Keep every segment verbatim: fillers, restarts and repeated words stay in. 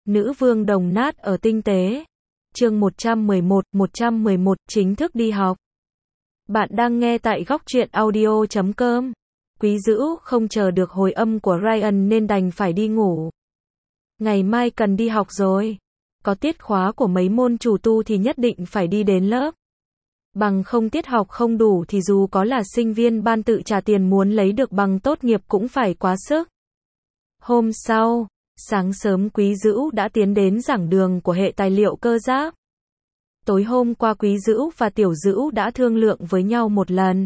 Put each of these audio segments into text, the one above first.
Nữ vương đồng nát ở tinh tế. Chương một trăm mười một, một trăm mười một, chính thức đi học. Bạn đang nghe tại góc truyện audio chấm com. Quý Dữ không chờ được hồi âm của Ryan nên đành phải đi ngủ. Ngày mai cần đi học rồi. Có tiết khóa của mấy môn chủ tu thì nhất định phải đi đến lớp. Bằng không tiết học không đủ thì dù có là sinh viên ban tự trả tiền muốn lấy được bằng tốt nghiệp cũng phải quá sức. Hôm sau, sáng sớm Quý Dữ đã tiến đến giảng đường của hệ tài liệu cơ giáp. Tối hôm qua Quý Dữ và Tiểu Dữ đã thương lượng với nhau một lần.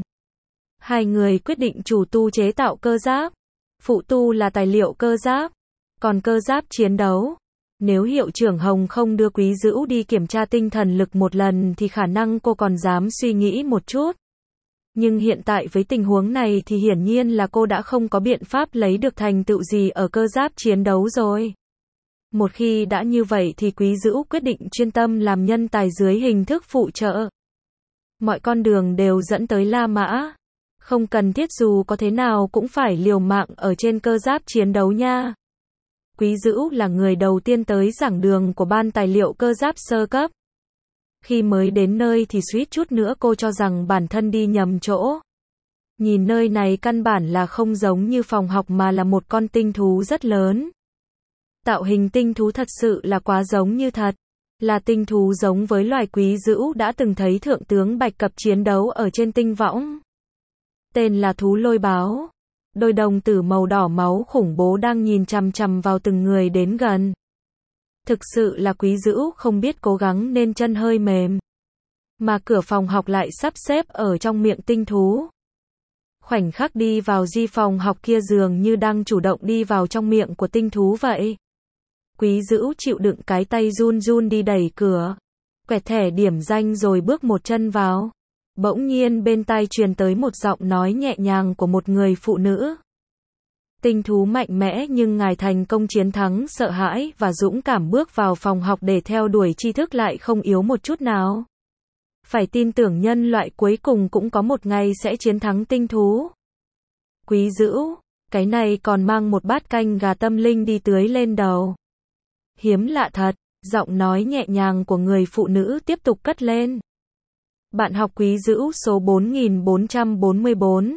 Hai người quyết định chủ tu chế tạo cơ giáp, phụ tu là tài liệu cơ giáp, còn cơ giáp chiến đấu. Nếu hiệu trưởng Hồng không đưa Quý Dữ đi kiểm tra tinh thần lực một lần thì khả năng cô còn dám suy nghĩ một chút. Nhưng hiện tại với tình huống này thì hiển nhiên là cô đã không có biện pháp lấy được thành tựu gì ở cơ giáp chiến đấu rồi. Một khi đã như vậy thì Quý Dữ quyết định chuyên tâm làm nhân tài dưới hình thức phụ trợ. Mọi con đường đều dẫn tới La Mã. Không cần thiết dù có thế nào cũng phải liều mạng ở trên cơ giáp chiến đấu nha. Quý Dữ là người đầu tiên tới giảng đường của ban tài liệu cơ giáp sơ cấp. Khi mới đến nơi thì suýt chút nữa cô cho rằng bản thân đi nhầm chỗ. Nhìn nơi này căn bản là không giống như phòng học mà là một con tinh thú rất lớn. Tạo hình tinh thú thật sự là quá giống như thật. Là tinh thú giống với loài Quý Dữ đã từng thấy thượng tướng Bạch Cập chiến đấu ở trên tinh võng. Tên là thú lôi báo. Đôi đồng tử màu đỏ máu khủng bố đang nhìn chằm chằm vào từng người đến gần. Thực sự là Quý Dữ không biết cố gắng nên chân hơi mềm. Mà cửa phòng học lại sắp xếp ở trong miệng tinh thú. Khoảnh khắc đi vào di phòng học kia dường như đang chủ động đi vào trong miệng của tinh thú vậy. Quý Dữ chịu đựng cái tay run run đi đẩy cửa. Quẹt thẻ điểm danh rồi bước một chân vào. Bỗng nhiên bên tai truyền tới một giọng nói nhẹ nhàng của một người phụ nữ. Tinh thú mạnh mẽ nhưng ngài thành công chiến thắng sợ hãi và dũng cảm bước vào phòng học để theo đuổi tri thức lại không yếu một chút nào. Phải tin tưởng nhân loại cuối cùng cũng có một ngày sẽ chiến thắng tinh thú. Quý Dữ, cái này còn mang một bát canh gà tâm linh đi tưới lên đầu. Hiếm lạ thật, giọng nói nhẹ nhàng của người phụ nữ tiếp tục cất lên. Bạn học Quý Dữ số bốn nghìn bốn trăm bốn mươi bốn.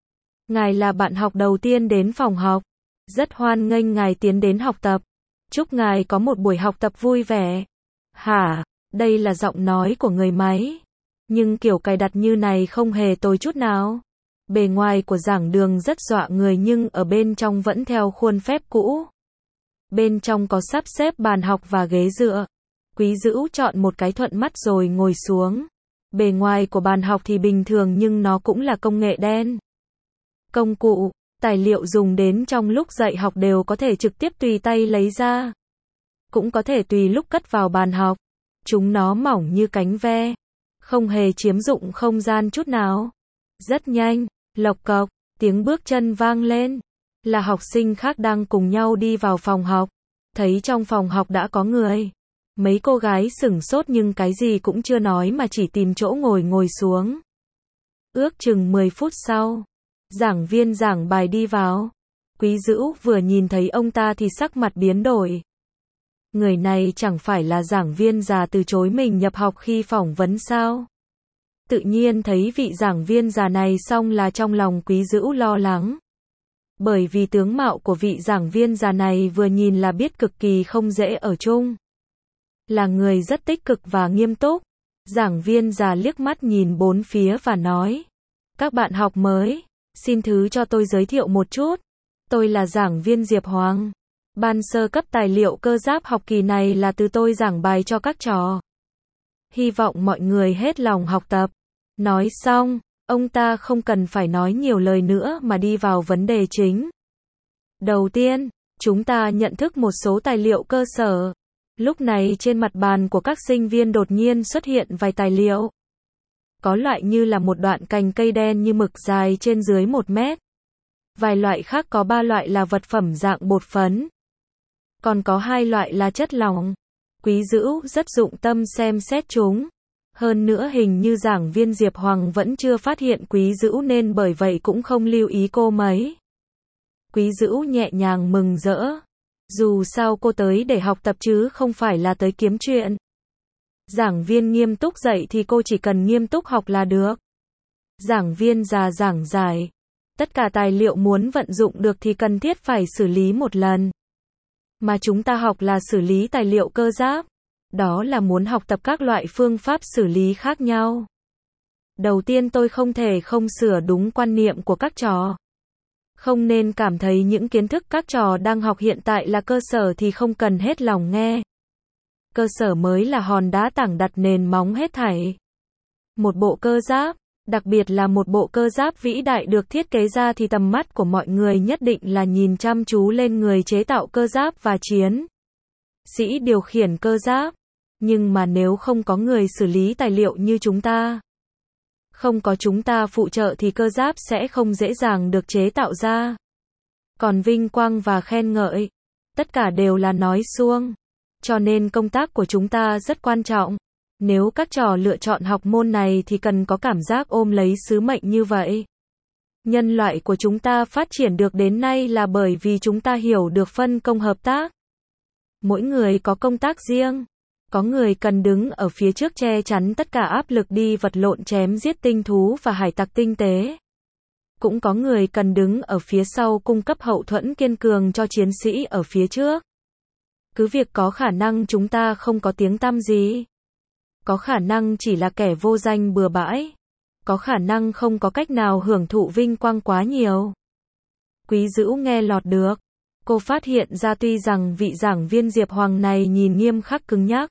Ngài là bạn học đầu tiên đến phòng học. Rất hoan nghênh ngài tiến đến học tập. Chúc ngài có một buổi học tập vui vẻ. Hả, đây là giọng nói của người máy. Nhưng kiểu cài đặt như này không hề tồi chút nào. Bề ngoài của giảng đường rất dọa người nhưng ở bên trong vẫn theo khuôn phép cũ. Bên trong có sắp xếp bàn học và ghế dựa. Quý Dữ chọn một cái thuận mắt rồi ngồi xuống. Bề ngoài của bàn học thì bình thường nhưng nó cũng là công nghệ đen. Công cụ, tài liệu dùng đến trong lúc dạy học đều có thể trực tiếp tùy tay lấy ra. Cũng có thể tùy lúc cất vào bàn học. Chúng nó mỏng như cánh ve. Không hề chiếm dụng không gian chút nào. Rất nhanh, lộc cộc, tiếng bước chân vang lên. Là học sinh khác đang cùng nhau đi vào phòng học. Thấy trong phòng học đã có người. Mấy cô gái sửng sốt nhưng cái gì cũng chưa nói mà chỉ tìm chỗ ngồi ngồi xuống. Ước chừng mười phút sau, giảng viên giảng bài đi vào. Quý Dữ vừa nhìn thấy ông ta thì sắc mặt biến đổi. Người này chẳng phải là giảng viên già từ chối mình nhập học khi phỏng vấn sao? Tự nhiên thấy vị giảng viên già này xong là trong lòng Quý Dữ lo lắng. Bởi vì tướng mạo của vị giảng viên già này vừa nhìn là biết cực kỳ không dễ ở chung. Là người rất tích cực và nghiêm túc. Giảng viên già liếc mắt nhìn bốn phía và nói. Các bạn học mới, xin thứ cho tôi giới thiệu một chút. Tôi là giảng viên Diệp Hoàng. Ban sơ cấp tài liệu cơ giáp học kỳ này là từ tôi giảng bài cho các trò. Hy vọng mọi người hết lòng học tập. Nói xong, ông ta không cần phải nói nhiều lời nữa mà đi vào vấn đề chính. Đầu tiên, chúng ta nhận thức một số tài liệu cơ sở. Lúc này trên mặt bàn của các sinh viên đột nhiên xuất hiện vài tài liệu. Có loại như là một đoạn cành cây đen như mực dài trên dưới một mét. Vài loại khác có ba loại là vật phẩm dạng bột phấn. Còn có hai loại là chất lỏng. Quý Dữ rất dụng tâm xem xét chúng. Hơn nữa hình như giảng viên Diệp Hoàng vẫn chưa phát hiện Quý Dữ nên bởi vậy cũng không lưu ý cô mấy. Quý Dữ nhẹ nhàng mừng rỡ. Dù sao cô tới để học tập chứ không phải là tới kiếm chuyện. Giảng viên nghiêm túc dạy thì cô chỉ cần nghiêm túc học là được. Giảng viên già giảng giải. Tất cả tài liệu muốn vận dụng được thì cần thiết phải xử lý một lần. Mà chúng ta học là xử lý tài liệu cơ giáp. Đó là muốn học tập các loại phương pháp xử lý khác nhau. Đầu tiên tôi không thể không sửa đúng quan niệm của các trò. Không nên cảm thấy những kiến thức các trò đang học hiện tại là cơ sở thì không cần hết lòng nghe. Cơ sở mới là hòn đá tảng đặt nền móng hết thảy. Một bộ cơ giáp, đặc biệt là một bộ cơ giáp vĩ đại được thiết kế ra thì tầm mắt của mọi người nhất định là nhìn chăm chú lên người chế tạo cơ giáp và chiến sĩ điều khiển cơ giáp. Nhưng mà nếu không có người xử lý tài liệu như chúng ta, không có chúng ta phụ trợ thì cơ giáp sẽ không dễ dàng được chế tạo ra. Còn vinh quang và khen ngợi, tất cả đều là nói suông. Cho nên công tác của chúng ta rất quan trọng. Nếu các trò lựa chọn học môn này thì cần có cảm giác ôm lấy sứ mệnh như vậy. Nhân loại của chúng ta phát triển được đến nay là bởi vì chúng ta hiểu được phân công hợp tác. Mỗi người có công tác riêng. Có người cần đứng ở phía trước che chắn tất cả áp lực đi vật lộn chém giết tinh thú và hải tặc tinh tế. Cũng có người cần đứng ở phía sau cung cấp hậu thuẫn kiên cường cho chiến sĩ ở phía trước. Cứ việc có khả năng chúng ta không có tiếng tăm gì. Có khả năng chỉ là kẻ vô danh bừa bãi. Có khả năng không có cách nào hưởng thụ vinh quang quá nhiều. Quý Dữu nghe lọt được. Cô phát hiện ra tuy rằng vị giảng viên Diệp Hoàng này nhìn nghiêm khắc cứng nhắc.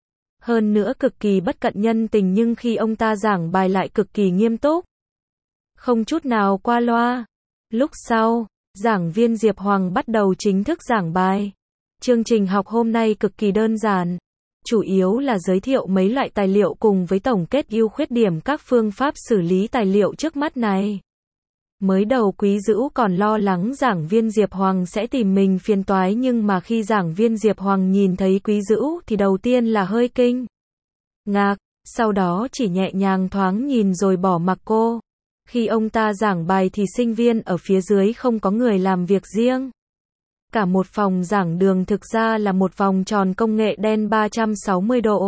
Hơn nữa cực kỳ bất cận nhân tình nhưng khi ông ta giảng bài lại cực kỳ nghiêm túc. Không chút nào qua loa. Lúc sau, giảng viên Diệp Hoàng bắt đầu chính thức giảng bài. Chương trình học hôm nay cực kỳ đơn giản. Chủ yếu là giới thiệu mấy loại tài liệu cùng với tổng kết ưu khuyết điểm các phương pháp xử lý tài liệu trước mắt này. Mới đầu Quý Dữu còn lo lắng giảng viên Diệp Hoàng sẽ tìm mình phiền toái nhưng mà khi giảng viên Diệp Hoàng nhìn thấy Quý Dữu thì đầu tiên là hơi kinh ngạc, sau đó chỉ nhẹ nhàng thoáng nhìn rồi bỏ mặc cô. Khi ông ta giảng bài thì sinh viên ở phía dưới không có người làm việc riêng. Cả một phòng giảng đường thực ra là một vòng tròn công nghệ đen ba trăm sáu mươi độ.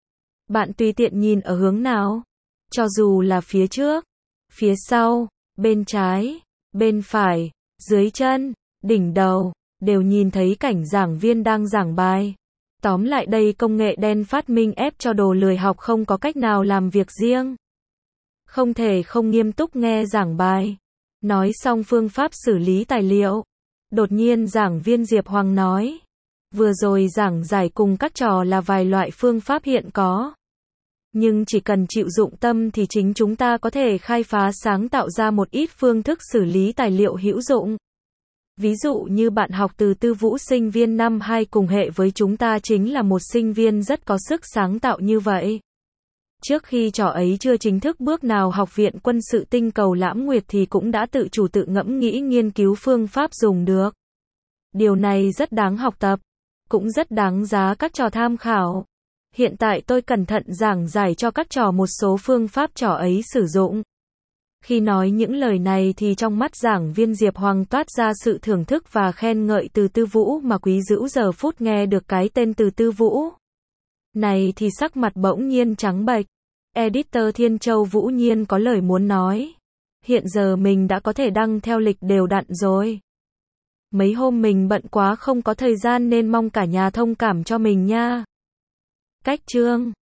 Bạn tùy tiện nhìn ở hướng nào, cho dù là phía trước, phía sau, bên trái, bên phải, dưới chân, đỉnh đầu, đều nhìn thấy cảnh giảng viên đang giảng bài. Tóm lại đây công nghệ đen phát minh ép cho đồ lười học không có cách nào làm việc riêng. Không thể không nghiêm túc nghe giảng bài. Nói xong phương pháp xử lý tài liệu. Đột nhiên giảng viên Diệp Hoàng nói. Vừa rồi giảng giải cùng các trò là vài loại phương pháp hiện có. Nhưng chỉ cần chịu dụng tâm thì chính chúng ta có thể khai phá sáng tạo ra một ít phương thức xử lý tài liệu hữu dụng. Ví dụ như bạn học từ Tư Vũ sinh viên năm hai cùng hệ với chúng ta chính là một sinh viên rất có sức sáng tạo như vậy. Trước khi trò ấy chưa chính thức bước nào học viện quân sự tinh cầu Lãm Nguyệt thì cũng đã tự chủ tự ngẫm nghĩ nghiên cứu phương pháp dùng được. Điều này rất đáng học tập, cũng rất đáng giá các trò tham khảo. Hiện tại tôi cẩn thận giảng giải cho các trò một số phương pháp trò ấy sử dụng. Khi nói những lời này thì trong mắt giảng viên Diệp Hoàng toát ra sự thưởng thức và khen ngợi từ Tư Vũ mà Quý Dữu giờ phút nghe được cái tên từ Tư Vũ này thì sắc mặt bỗng nhiên trắng bệch. Editor Thiên Châu Vũ Nhiên có lời muốn nói. Hiện giờ mình đã có thể đăng theo lịch đều đặn rồi. Mấy hôm mình bận quá không có thời gian nên mong cả nhà thông cảm cho mình nha. Cách chương